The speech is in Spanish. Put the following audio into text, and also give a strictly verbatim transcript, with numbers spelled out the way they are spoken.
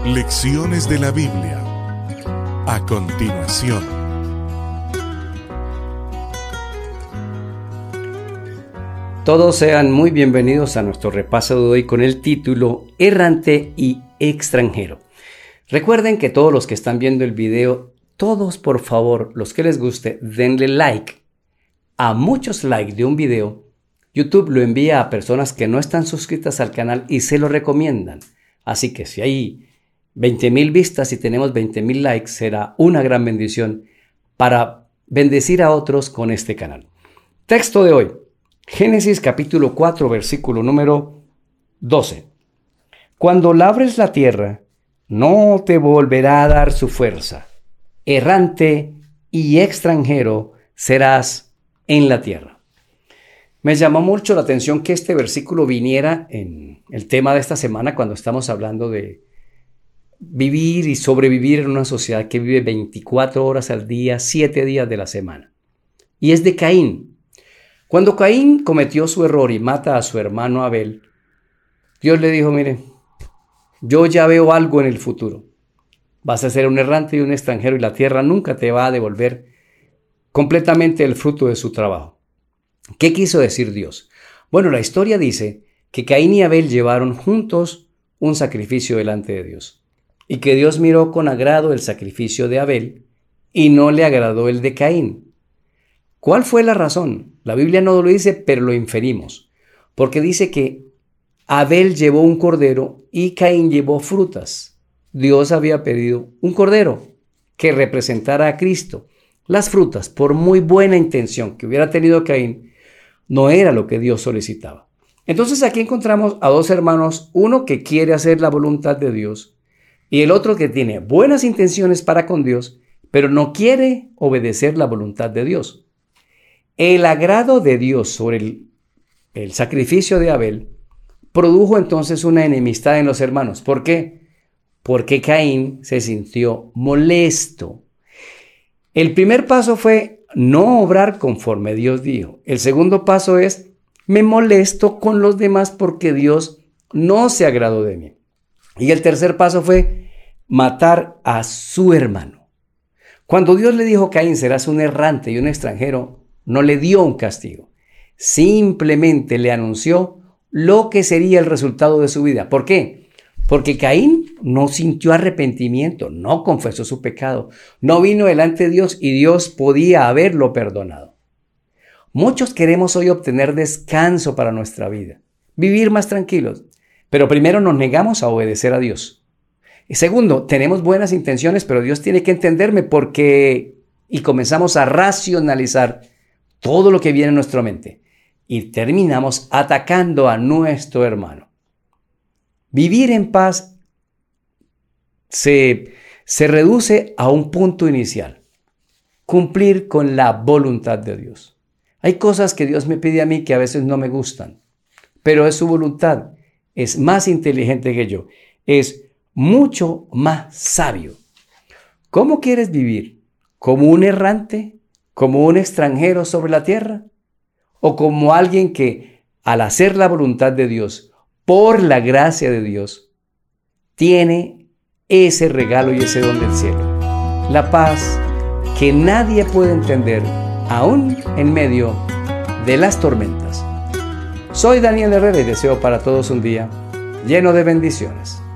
Lecciones de la Biblia. A continuación. Todos sean muy bienvenidos a nuestro repaso de hoy con el título Errante y extranjero. Recuerden que todos los que están viendo el video, todos por favor, los que les guste, denle like. A muchos likes de un video, YouTube lo envía a personas que no están suscritas al canal y se lo recomiendan. Así que si hay veinte mil vistas y tenemos veinte mil likes, será una gran bendición para bendecir a otros con este canal. Texto de hoy, Génesis capítulo cuatro, versículo número doce. Cuando labres la tierra, no te volverá a dar su fuerza. Errante y extranjero serás en la tierra. Me llamó mucho la atención que este versículo viniera en el tema de esta semana cuando estamos hablando de vivir y sobrevivir en una sociedad que vive veinticuatro horas al día, siete días de la semana. Y es de Caín. Cuando Caín cometió su error y mata a su hermano Abel, Dios le dijo, mire, yo ya veo algo en el futuro. Vas a ser un errante y un extranjero y la tierra nunca te va a devolver completamente el fruto de su trabajo. ¿Qué quiso decir Dios? Bueno, la historia dice que Caín y Abel llevaron juntos un sacrificio delante de Dios y que Dios miró con agrado el sacrificio de Abel y no le agradó el de Caín. ¿Cuál fue la razón? La Biblia no lo dice, pero lo inferimos, porque dice que Abel llevó un cordero y Caín llevó frutas. Dios había pedido un cordero que representara a Cristo. Las frutas, por muy buena intención que hubiera tenido Caín, no era lo que Dios solicitaba. Entonces aquí encontramos a dos hermanos, uno que quiere hacer la voluntad de Dios y el otro que tiene buenas intenciones para con Dios, pero no quiere obedecer la voluntad de Dios. El agrado de Dios sobre el, el sacrificio de Abel produjo entonces una enemistad en los hermanos. ¿Por qué? Porque Caín se sintió molesto. El primer paso fue no obrar conforme Dios dijo. El segundo paso es, me molesto con los demás porque Dios no se agradó de mí. Y el tercer paso fue matar a su hermano. Cuando Dios le dijo a Caín, serás un errante y un extranjero, no le dio un castigo. Simplemente le anunció lo que sería el resultado de su vida. ¿Por qué? Porque Caín no sintió arrepentimiento, no confesó su pecado, no vino delante de Dios y Dios podía haberlo perdonado. Muchos queremos hoy obtener descanso para nuestra vida, vivir más tranquilos, pero primero nos negamos a obedecer a Dios. Y segundo, tenemos buenas intenciones, pero Dios tiene que entenderme porque... Y comenzamos a racionalizar todo lo que viene en nuestra mente y terminamos atacando a nuestro hermano. Vivir en paz se, se reduce a un punto inicial. Cumplir con la voluntad de Dios. Hay cosas que Dios me pide a mí que a veces no me gustan, pero es su voluntad. Es más inteligente que yo. Es mucho más sabio. ¿Cómo quieres vivir? ¿Como un errante? ¿Como un extranjero sobre la tierra? ¿O como alguien que, al hacer la voluntad de Dios, por la gracia de Dios, tiene ese regalo y ese don del cielo? La paz que nadie puede entender, aún en medio de las tormentas. Soy Daniel Herrera y deseo para todos un día lleno de bendiciones.